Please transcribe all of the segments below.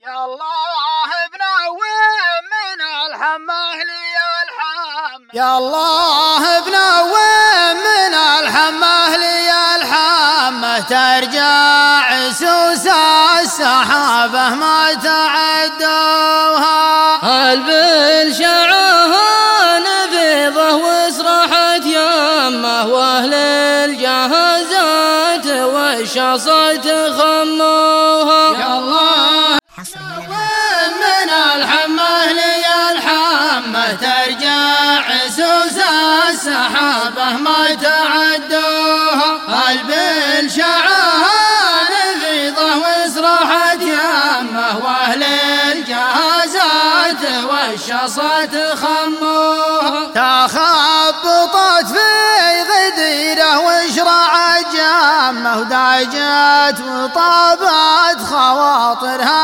يا الله بنوم من الحمه لي الحم، يا الله بنوم من الحمه لي الحمه، ترجع سوس السحابه ما تعدوها. هل بالشعاها نفيضه واسرحت يمه، واهل الجهازات والشاصات خموها. يا الله من الحمه لي الحمه، ترجع سوس السحابه ما تعدوها. هل بالشعاها نفيضه واسرحت يمه، واهل الجهازات والشاصات خموها. تخبطت في غديره وشرعت جمه، وداجت وطابت خواطرها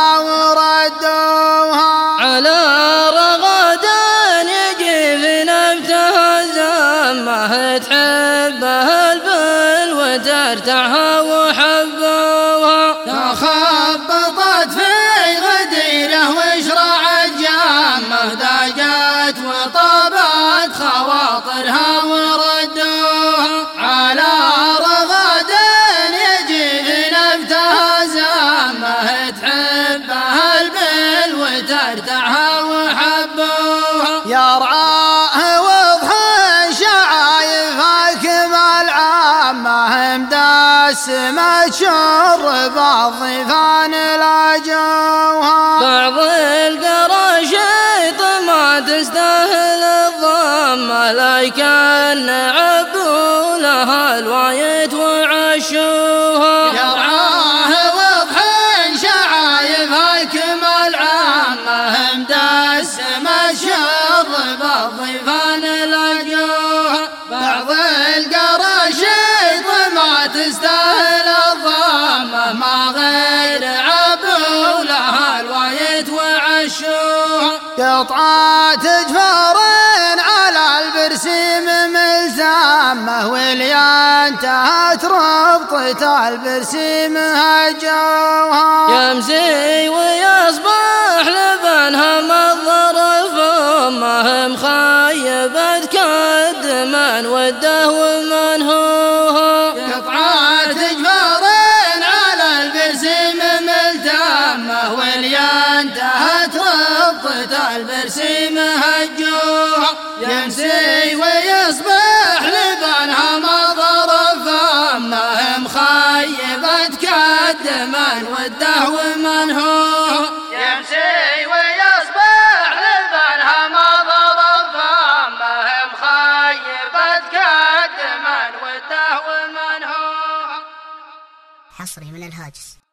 وردوها. على رغد يجي في نبتها زمه، تحبه البل وترتعها وحبوها. تخبطت في غديره وشرعت جمه، داجت وطابت خواطرها وردوها. على رغد يجي في نبتها زمه، تحبه البل وترتعها وحبوها. يرعاه وضحى شعايف حاكم العامه، مدسمة شرب الضيفان لاجوها. بعض القراشيط ما تستاهل الضمه، لكن عبوا لها الوايت وعشوها. يرعاه وضحى شعايف حاكم العامه، مدسمة شرب الضيفان لاجوها. بعض القراشيط ما تستاهل الضمه، ما غير عبوا لها الوايت وعشوها. قطعات جفار على البرسيم ملزامه، واللي انتهت ربطة البرسيم هجوها. يمسي ويصبح لبنها مضر فمه، مخيبة كد من وده ومنهوها. قطعات جفار على البرسيم ملتامه، واللي انتهت ربطة البرسيم هجوها. يمسي ويصبح لبنها مضر فمه، مخيبة كد من وده ومنهوها. يمسي ويصبح لبنها مضر فمه، مخيبة كد من وده ومنهوها. حصري من الهاجس.